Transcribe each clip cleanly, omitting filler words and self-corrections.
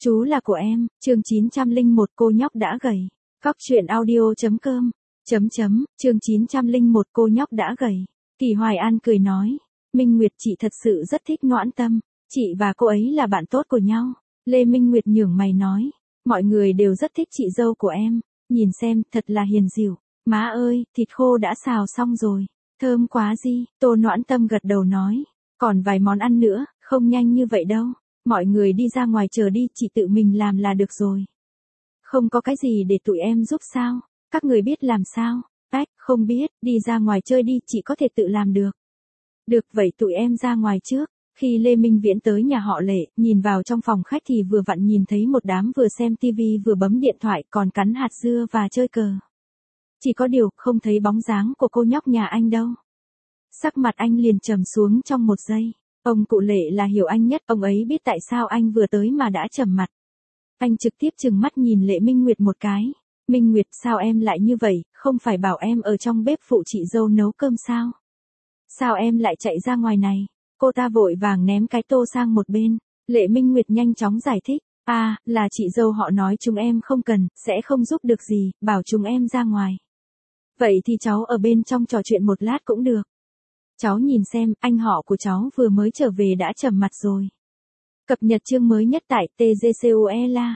Chú là của em, chương 901 cô nhóc đã gầy. Cóc truyện audio.com. Chương 901 cô nhóc đã gầy. Kỳ Hoài An cười nói. Minh Nguyệt chị thật sự rất thích Noãn Tâm. Chị và cô ấy là bạn tốt của nhau. Lê Minh Nguyệt nhướng mày nói. Mọi người đều rất thích chị dâu của em. Nhìn xem, thật là hiền dịu. Má ơi, thịt khô đã xào xong rồi. Thơm quá gì, Tô Noãn Tâm gật đầu nói. Còn vài món ăn nữa, không nhanh như vậy đâu. Mọi người đi ra ngoài chờ đi, chị tự mình làm là được rồi. Không có cái gì để tụi em giúp sao? Các người biết làm sao? Không biết, đi ra ngoài chơi đi, chị có thể tự làm được. Được vậy tụi em ra ngoài trước. Khi Lê Minh Viễn tới nhà họ Lệ, nhìn vào trong phòng khách thì vừa vặn nhìn thấy một đám vừa xem tivi vừa bấm điện thoại còn cắn hạt dưa và chơi cờ. Chỉ có điều, không thấy bóng dáng của cô nhóc nhà anh đâu. Sắc mặt anh liền trầm xuống trong một giây. Ông cụ Lệ là hiểu anh nhất, ông ấy biết tại sao anh vừa tới mà đã trầm mặt. Anh trực tiếp trừng mắt nhìn Lệ Minh Nguyệt một cái. Minh Nguyệt, sao em lại như vậy, không phải bảo em ở trong bếp phụ chị dâu nấu cơm sao? Sao em lại chạy ra ngoài này? Cô ta vội vàng ném cái tô sang một bên. Lệ Minh Nguyệt nhanh chóng giải thích. Là chị dâu họ nói chúng em không cần, sẽ không giúp được gì, bảo chúng em ra ngoài. Vậy thì cháu ở bên trong trò chuyện một lát cũng được. Cháu nhìn xem, anh họ của cháu vừa mới trở về đã trầm mặt rồi. Cập nhật chương mới nhất tại TGCOELA.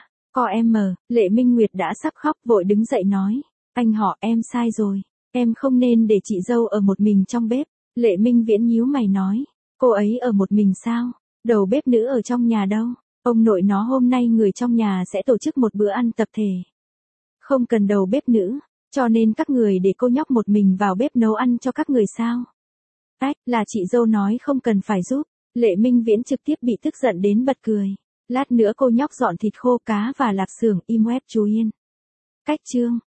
Lệ Minh Nguyệt đã sắp khóc vội đứng dậy nói. Anh họ, em sai rồi. Em không nên để chị dâu ở một mình trong bếp. Lệ Minh Viễn nhíu mày nói. Cô ấy ở một mình sao? Đầu bếp nữ ở trong nhà đâu? Ông nội nó hôm nay người trong nhà sẽ tổ chức một bữa ăn tập thể. Không cần đầu bếp nữ, cho nên các người để cô nhóc một mình vào bếp nấu ăn cho các người sao? Là chị dâu nói không cần phải giúp. Lệ Minh Viễn trực tiếp bị tức giận đến bật cười. Lát nữa cô nhóc dọn thịt khô cá và lạp xưởng im web chú yên. Cách chương